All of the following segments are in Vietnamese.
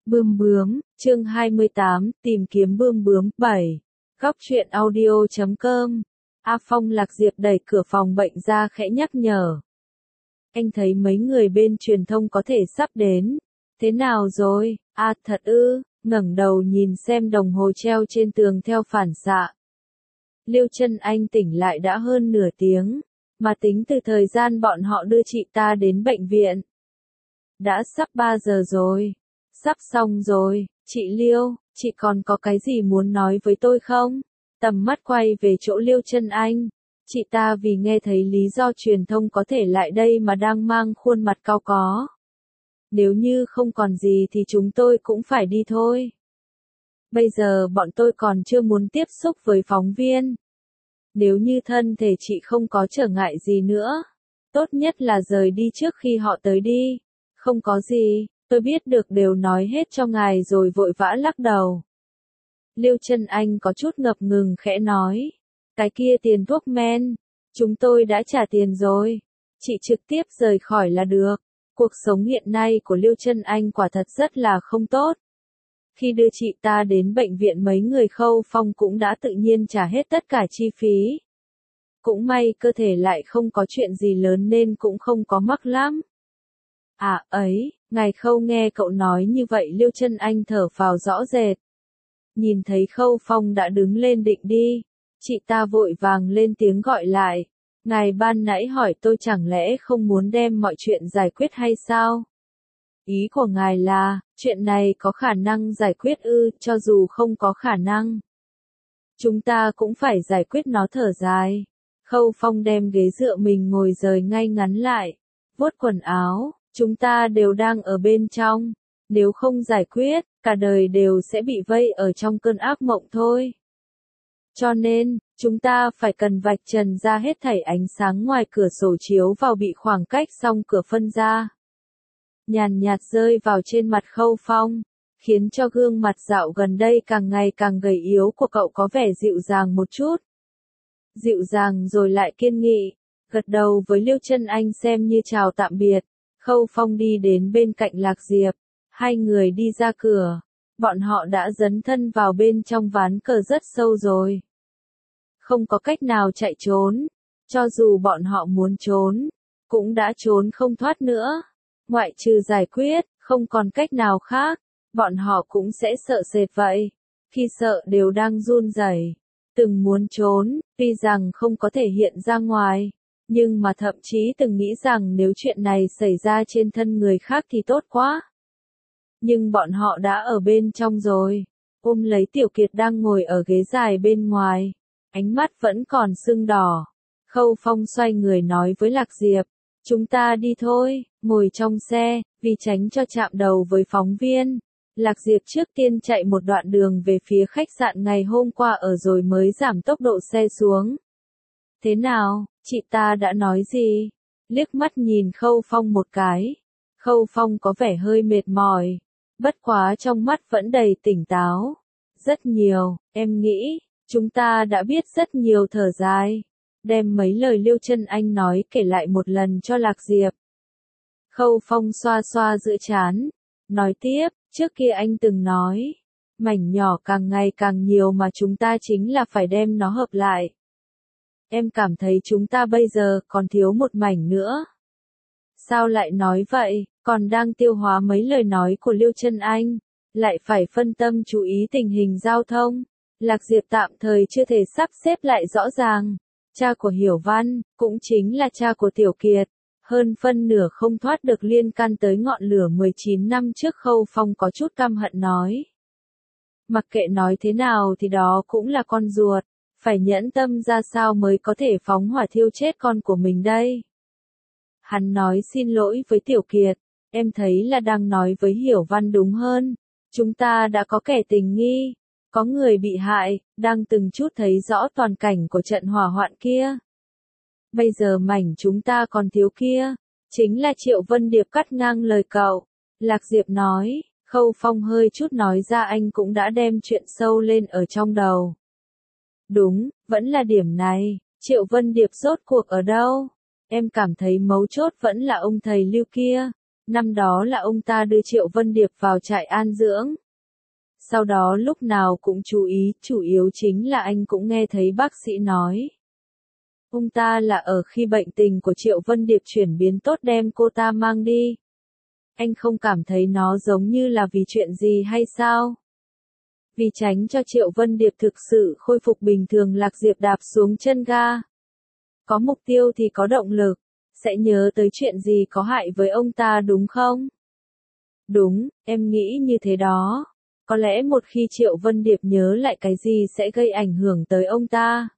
Bươm bướm, chương 28, tìm kiếm bươm bướm, 7. Góc truyện audio.com. A Phong Lạc Diệp đẩy cửa phòng bệnh ra khẽ nhắc nhở. Anh thấy mấy người bên truyền thông có thể sắp đến. Thế nào rồi? À thật ư, ngẩng đầu nhìn xem đồng hồ treo trên tường theo phản xạ. Liêu Chân Anh tỉnh lại đã hơn nửa tiếng, mà tính từ thời gian bọn họ đưa chị ta đến bệnh viện. Đã sắp 3 giờ rồi. Sắp xong rồi, chị Liêu, chị còn có cái gì muốn nói với tôi không? Tầm mắt quay về chỗ Liêu Chân Anh. Chị ta vì nghe thấy lý do truyền thông có thể lại đây mà đang mang khuôn mặt cau có. Nếu như không còn gì thì chúng tôi cũng phải đi thôi. Bây giờ bọn tôi còn chưa muốn tiếp xúc với phóng viên. Nếu như thân thể chị không có trở ngại gì nữa, tốt nhất là rời đi trước khi họ tới đi. Không có gì. Tôi biết được đều nói hết cho ngài rồi vội vã lắc đầu. Liêu Chân Anh có chút ngập ngừng khẽ nói. Cái kia tiền thuốc men, chúng tôi đã trả tiền rồi. Chị trực tiếp rời khỏi là được. Cuộc sống hiện nay của Liêu Chân Anh quả thật rất là không tốt. Khi đưa chị ta đến bệnh viện mấy người Khâu Phong cũng đã tự nhiên trả hết tất cả chi phí. Cũng may cơ thể lại không có chuyện gì lớn nên cũng không có mắc lắm. À ấy, ngài Khâu nghe cậu nói như vậy Liêu Chân Anh thở phào rõ rệt. Nhìn thấy Khâu Phong đã đứng lên định đi, chị ta vội vàng lên tiếng gọi lại. Ngài ban nãy hỏi tôi chẳng lẽ không muốn đem mọi chuyện giải quyết hay sao? Ý của ngài là, chuyện này có khả năng giải quyết ư, cho dù không có khả năng. Chúng ta cũng phải giải quyết nó thở dài. Khâu Phong đem ghế dựa mình ngồi rời ngay ngắn lại, vuốt quần áo. Chúng ta đều đang ở bên trong, nếu không giải quyết, cả đời đều sẽ bị vây ở trong cơn ác mộng thôi. Cho nên, chúng ta phải cần vạch trần ra hết thảy ánh sáng ngoài cửa sổ chiếu vào bị khoảng cách song cửa phân ra. Nhàn nhạt rơi vào trên mặt Khâu Phong, khiến cho gương mặt dạo gần đây càng ngày càng gầy yếu của cậu có vẻ dịu dàng một chút. Dịu dàng rồi lại kiên nghị, gật đầu với Liêu Chân Anh xem như chào tạm biệt. Khâu Phong đi đến bên cạnh Lạc Diệp, hai người đi ra cửa, bọn họ đã dấn thân vào bên trong ván cờ rất sâu rồi. Không có cách nào chạy trốn, cho dù bọn họ muốn trốn, cũng đã trốn không thoát nữa. Ngoại trừ giải quyết, không còn cách nào khác, bọn họ cũng sẽ sợ sệt vậy. Khi sợ đều đang run rẩy, từng muốn trốn, tuy rằng không có thể hiện ra ngoài. Nhưng mà thậm chí từng nghĩ rằng nếu chuyện này xảy ra trên thân người khác thì tốt quá. Nhưng bọn họ đã ở bên trong rồi. Ôm lấy Tiểu Kiệt đang ngồi ở ghế dài bên ngoài. Ánh mắt vẫn còn sưng đỏ. Khâu Phong xoay người nói với Lạc Diệp. Chúng ta đi thôi, ngồi trong xe, vì tránh cho chạm đầu với phóng viên. Lạc Diệp trước tiên chạy một đoạn đường về phía khách sạn ngày hôm qua ở rồi mới giảm tốc độ xe xuống. Thế nào, chị ta đã nói gì? Liếc mắt nhìn Khâu Phong một cái. Khâu Phong có vẻ hơi mệt mỏi. Bất quá trong mắt vẫn đầy tỉnh táo. Rất nhiều, em nghĩ, chúng ta đã biết rất nhiều thở dài. Đem mấy lời Liêu Chân Anh nói kể lại một lần cho Lạc Diệp. Khâu Phong xoa xoa giữa trán. Nói tiếp, trước kia anh từng nói. Mảnh nhỏ càng ngày càng nhiều mà chúng ta chính là phải đem nó hợp lại. Em cảm thấy chúng ta bây giờ còn thiếu một mảnh nữa. Sao lại nói vậy, còn đang tiêu hóa mấy lời nói của Liêu Chân Anh, lại phải phân tâm chú ý tình hình giao thông. Lạc Diệp tạm thời chưa thể sắp xếp lại rõ ràng. Cha của Hiểu Văn, cũng chính là cha của Tiểu Kiệt, hơn phân nửa không thoát được liên can tới ngọn lửa 19 năm trước. Khâu Phong có chút căm hận nói. Mặc kệ nói thế nào thì đó cũng là con ruột. Phải nhẫn tâm ra sao mới có thể phóng hỏa thiêu chết con của mình đây. Hắn nói xin lỗi với Tiểu Kiệt, em thấy là đang nói với Hiểu Văn đúng hơn. Chúng ta đã có kẻ tình nghi, có người bị hại, đang từng chút thấy rõ toàn cảnh của trận hỏa hoạn kia. Bây giờ mảnh chúng ta còn thiếu kia, chính là Triệu Vân Điệp cắt ngang lời cậu. Lạc Diệp nói, Khâu Phong hơi chút nói ra anh cũng đã đem chuyện sâu lên ở trong đầu. Đúng, vẫn là điểm này, Triệu Vân Điệp rốt cuộc ở đâu? Em cảm thấy mấu chốt vẫn là ông thầy Lưu kia. Năm đó là ông ta đưa Triệu Vân Điệp vào trại an dưỡng. Sau đó lúc nào cũng chú ý, chủ yếu chính là anh cũng nghe thấy bác sĩ nói. Ông ta là ở khi bệnh tình của Triệu Vân Điệp chuyển biến tốt đem cô ta mang đi. Anh không cảm thấy nó giống như là vì chuyện gì hay sao? Vì tránh cho Triệu Vân Điệp thực sự khôi phục bình thường, Lạc Diệp đạp xuống chân ga. Có mục tiêu thì có động lực, sẽ nhớ tới chuyện gì có hại với ông ta đúng không? Đúng, em nghĩ như thế đó. Có lẽ một khi Triệu Vân Điệp nhớ lại cái gì sẽ gây ảnh hưởng tới ông ta.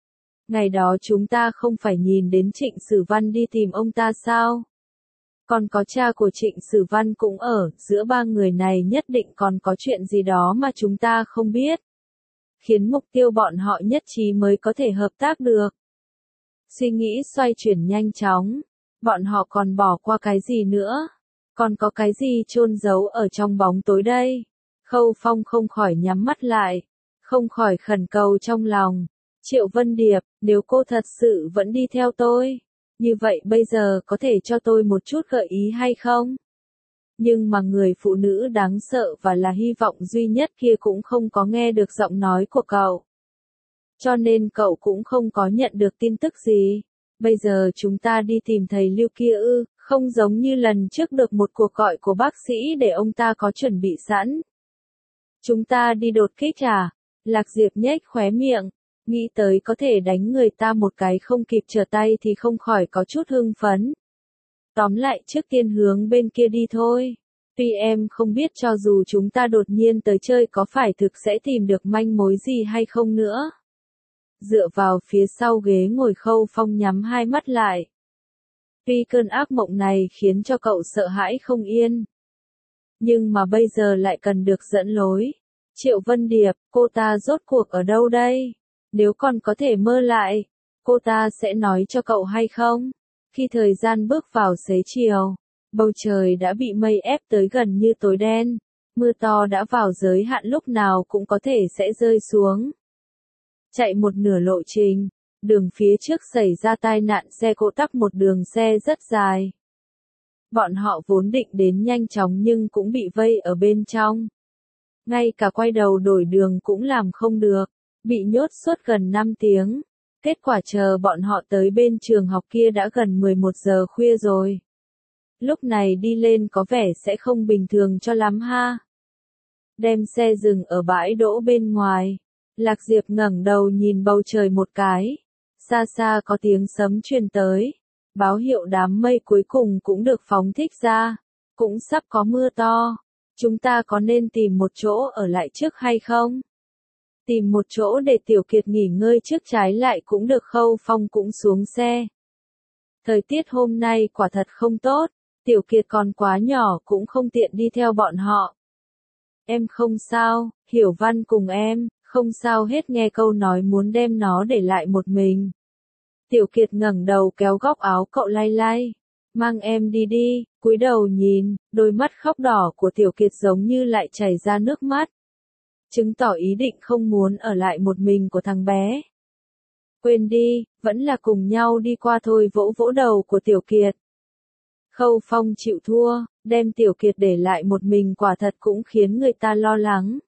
Ngày đó chúng ta không phải nhìn đến Trịnh Sử Văn đi tìm ông ta sao? Còn có cha của Trịnh Sử Văn cũng ở, giữa ba người này nhất định còn có chuyện gì đó mà chúng ta không biết. Khiến mục tiêu bọn họ nhất trí mới có thể hợp tác được. Suy nghĩ xoay chuyển nhanh chóng. Bọn họ còn bỏ qua cái gì nữa? Còn có cái gì chôn giấu ở trong bóng tối đây? Khâu Phong không khỏi nhắm mắt lại. Không khỏi khẩn cầu trong lòng. Triệu Vân Điệp, nếu cô thật sự vẫn đi theo tôi, như vậy bây giờ có thể cho tôi một chút gợi ý hay không? Nhưng mà người phụ nữ đáng sợ và là hy vọng duy nhất kia cũng không có nghe được giọng nói của cậu. Cho nên cậu cũng không có nhận được tin tức gì. Bây giờ chúng ta đi tìm thầy Lưu kia ư, không giống như lần trước được một cuộc gọi của bác sĩ để ông ta có chuẩn bị sẵn. Chúng ta đi đột kích à? Lạc Diệp nhếch khóe miệng, nghĩ tới có thể đánh người ta một cái không kịp trở tay thì không khỏi có chút hưng phấn. Tóm lại trước tiên hướng bên kia đi thôi. Tuy em không biết cho dù chúng ta đột nhiên tới chơi có phải thực sẽ tìm được manh mối gì hay không nữa. Dựa vào phía sau ghế ngồi Khâu Phong nhắm hai mắt lại. Tuy cơn ác mộng này khiến cho cậu sợ hãi không yên. Nhưng mà bây giờ lại cần được dẫn lối. Triệu Vân Điệp, cô ta rốt cuộc ở đâu đây? Nếu còn có thể mơ lại, cô ta sẽ nói cho cậu hay không? Khi thời gian bước vào xế chiều, bầu trời đã bị mây ép tới gần như tối đen. Mưa to đã vào giới hạn lúc nào cũng có thể sẽ rơi xuống. Chạy một nửa lộ trình, đường phía trước xảy ra tai nạn xe cộ tắc một đường xe rất dài. Bọn họ vốn định đến nhanh chóng nhưng cũng bị vây ở bên trong. Ngay cả quay đầu đổi đường cũng làm không được, bị nhốt suốt gần 5 tiếng. Kết quả chờ bọn họ tới bên trường học kia đã gần 11 giờ khuya rồi. Lúc này đi lên có vẻ sẽ không bình thường cho lắm ha. Đem xe dừng ở bãi đỗ bên ngoài. Lạc Diệp ngẩng đầu nhìn bầu trời một cái. Xa xa có tiếng sấm truyền tới. Báo hiệu đám mây cuối cùng cũng được phóng thích ra. Cũng sắp có mưa to. Chúng ta có nên tìm một chỗ ở lại trước hay không? Tìm một chỗ để Tiểu Kiệt nghỉ ngơi trước trái lại cũng được. Khâu Phong cũng xuống xe. Thời tiết hôm nay quả thật không tốt. Tiểu Kiệt còn quá nhỏ cũng không tiện đi theo bọn họ. Em không sao, Hiểu Văn cùng em, không sao hết, nghe câu nói muốn đem nó để lại một mình. Tiểu Kiệt ngẩng đầu kéo góc áo cậu lay lay. Mang em đi đi, cúi đầu nhìn, đôi mắt khóc đỏ của Tiểu Kiệt giống như lại chảy ra nước mắt. Chứng tỏ ý định không muốn ở lại một mình của thằng bé. Quên đi, vẫn là cùng nhau đi qua thôi, vỗ vỗ đầu của Tiểu Kiệt. Khâu Phong chịu thua, đem Tiểu Kiệt để lại một mình quả thật cũng khiến người ta lo lắng.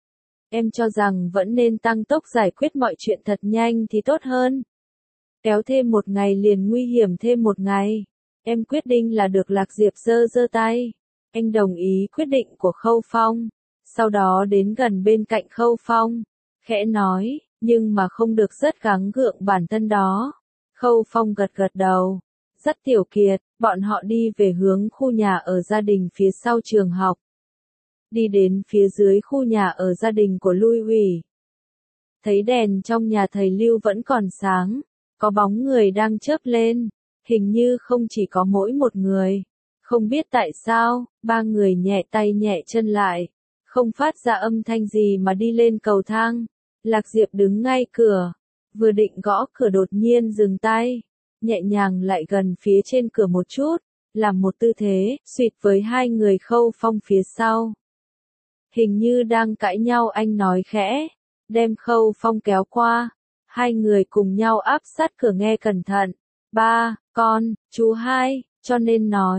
Em cho rằng vẫn nên tăng tốc giải quyết mọi chuyện thật nhanh thì tốt hơn. Kéo thêm một ngày liền nguy hiểm thêm một ngày. Em quyết định là được. Lạc Diệp giơ giơ tay. Anh đồng ý quyết định của Khâu Phong. Sau đó đến gần bên cạnh Khâu Phong. Khẽ nói, nhưng mà không được rất gắng gượng bản thân đó. Khâu Phong gật gật đầu. Dắt Tiểu Kiệt, bọn họ đi về hướng khu nhà ở gia đình phía sau trường học. Đi đến phía dưới khu nhà ở gia đình của Lui Hủy. Thấy đèn trong nhà thầy Lưu vẫn còn sáng. Có bóng người đang chớp lên. Hình như không chỉ có mỗi một người. Không biết tại sao, ba người nhẹ tay nhẹ chân lại. Không phát ra âm thanh gì mà đi lên cầu thang. Lạc Diệp đứng ngay cửa. Vừa định gõ cửa đột nhiên dừng tay. Nhẹ nhàng lại gần phía trên cửa một chút. Làm một tư thế, suýt với hai người Khâu Phong phía sau. Hình như đang cãi nhau, anh nói khẽ. Đem Khâu Phong kéo qua. Hai người cùng nhau áp sát cửa, nghe cẩn thận. Ba, con, chú hai, cho nên nói,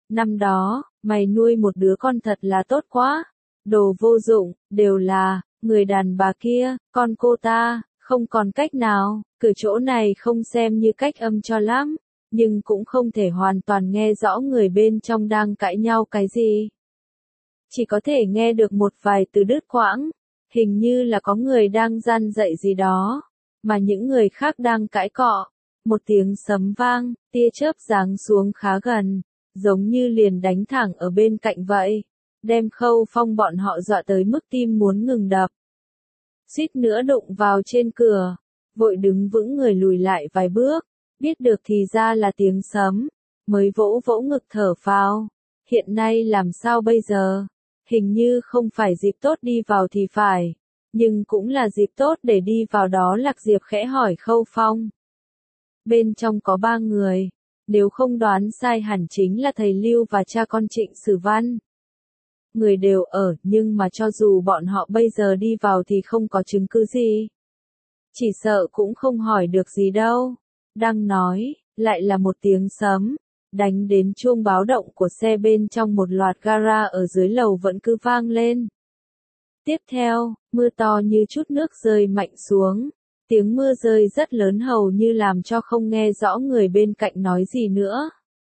Năm đó, mày nuôi một đứa con thật là tốt quá. Đồ vô dụng, đều là, người đàn bà kia, con cô ta, không còn cách nào, cửa chỗ này không xem như cách âm cho lắm, nhưng cũng không thể hoàn toàn nghe rõ người bên trong đang cãi nhau cái gì. Chỉ có thể nghe được một vài từ đứt quãng, hình như là có người đang răn dạy gì đó, mà những người khác đang cãi cọ. Một tiếng sấm vang, tia chớp giáng xuống khá gần, giống như liền đánh thẳng ở bên cạnh vậy, đem Khâu Phong bọn họ dọa tới mức tim muốn ngừng đập. Suýt nữa đụng vào trên cửa, vội đứng vững người lùi lại vài bước, biết được thì ra là tiếng sấm, mới vỗ vỗ ngực thở phào. Hiện nay làm sao bây giờ? Hình như không phải dịp tốt đi vào thì phải, nhưng cũng là dịp tốt để đi vào đó. Lạc Diệp khẽ hỏi Khâu Phong. Bên trong có 3 người, nếu không đoán sai hẳn chính là thầy Lưu và cha con Trịnh Sử Văn. Người đều ở, nhưng mà cho dù bọn họ bây giờ đi vào thì không có chứng cứ gì. Chỉ sợ cũng không hỏi được gì đâu. Đang nói, lại là một tiếng sấm, đánh đến chuông báo động của xe bên trong một loạt gara ở dưới lầu vẫn cứ vang lên. Tiếp theo, mưa to như chút nước rơi mạnh xuống. Tiếng mưa rơi rất lớn hầu như làm cho không nghe rõ người bên cạnh nói gì nữa.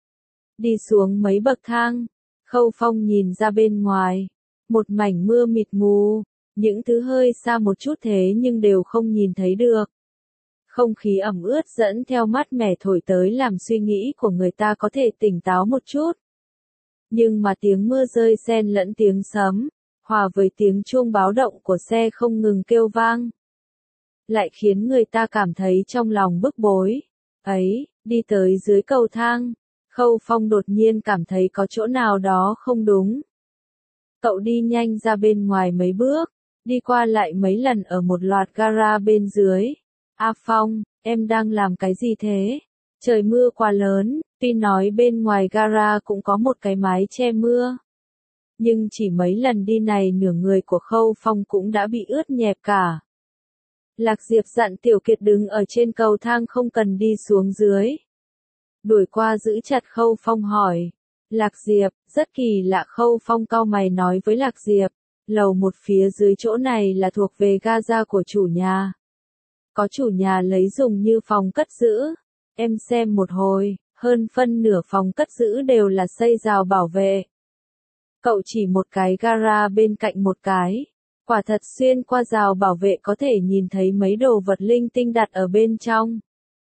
Đi xuống mấy bậc thang, Khâu Phong nhìn ra bên ngoài. Một mảnh mưa mịt mù, những thứ hơi xa một chút thế nhưng đều không nhìn thấy được. Không khí ẩm ướt dẫn theo mát mẻ thổi tới làm suy nghĩ của người ta có thể tỉnh táo một chút. Nhưng mà tiếng mưa rơi xen lẫn tiếng sấm, hòa với tiếng chuông báo động của xe không ngừng kêu vang, lại khiến người ta cảm thấy trong lòng bức bối. Ấy, đi tới dưới cầu thang, Khâu Phong đột nhiên cảm thấy có chỗ nào đó không đúng. Cậu đi nhanh ra bên ngoài mấy bước, đi qua lại mấy lần ở một loạt gara bên dưới. A Phong, em đang làm cái gì thế? Trời mưa quá lớn, tuy nói bên ngoài gara cũng có một cái mái che mưa. Nhưng chỉ mấy lần đi này nửa người của Khâu Phong cũng đã bị ướt nhẹp cả. Lạc Diệp dặn Tiểu Kiệt đứng ở trên cầu thang không cần đi xuống dưới. Đuổi qua giữ chặt Khâu Phong hỏi. Lạc Diệp, rất kỳ lạ. Khâu Phong cau mày nói với Lạc Diệp, lầu một phía dưới chỗ này là thuộc về gaza của chủ nhà. Có chủ nhà lấy dùng như phòng cất giữ. Em xem một hồi, hơn phân nửa phòng cất giữ đều là xây rào bảo vệ. Cậu chỉ một cái gara bên cạnh một cái. Quả thật xuyên qua rào bảo vệ có thể nhìn thấy mấy đồ vật linh tinh đặt ở bên trong.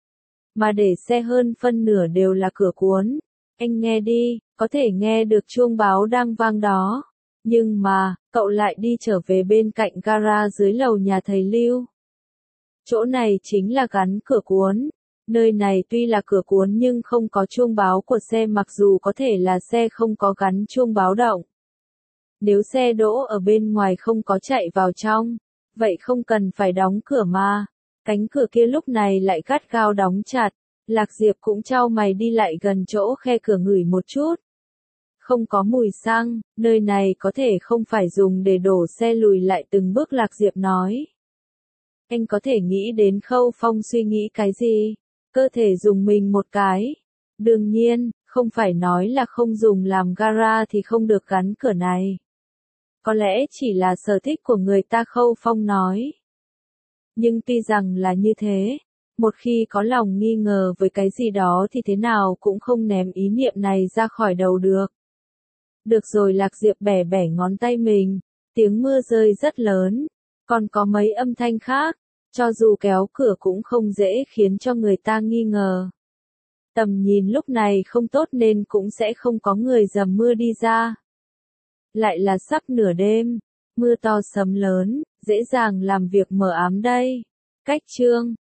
Mà để xe hơn phân nửa đều là cửa cuốn. Anh nghe đi, có thể nghe được chuông báo đang vang đó. Nhưng mà, cậu lại đi trở về bên cạnh gara dưới lầu nhà thầy Lưu. Chỗ này chính là gắn cửa cuốn. Nơi này tuy là cửa cuốn nhưng không có chuông báo của xe, mặc dù có thể là xe không có gắn chuông báo động. Nếu xe đỗ ở bên ngoài không có chạy vào trong, vậy không cần phải đóng cửa mà. Cánh cửa kia lúc này lại gắt gao đóng chặt. Lạc Diệp cũng chau mày đi lại gần chỗ khe cửa ngửi một chút. Không có mùi xăng, nơi này có thể không phải dùng để đổ xe. Lùi lại từng bước Lạc Diệp nói. Anh có thể nghĩ đến Khâu Phong suy nghĩ cái gì? Cơ thể dùng mình một cái. Đương nhiên, không phải nói là không dùng làm gara thì không được gắn cửa này. Có lẽ chỉ là sở thích của người ta. Khâu Phong nói. Nhưng tuy rằng là như thế, một khi có lòng nghi ngờ với cái gì đó thì thế nào cũng không ném ý niệm này ra khỏi đầu được. Được rồi. Lạc Diệp bẻ bẻ ngón tay mình. Tiếng mưa rơi rất lớn. Còn có mấy âm thanh khác. Cho dù kéo cửa cũng không dễ khiến cho người ta nghi ngờ. Tầm nhìn lúc này không tốt nên cũng sẽ không có người dầm mưa đi ra. Lại là sắp nửa đêm. Mưa to sấm lớn, dễ dàng làm việc mờ ám đây. Cách chương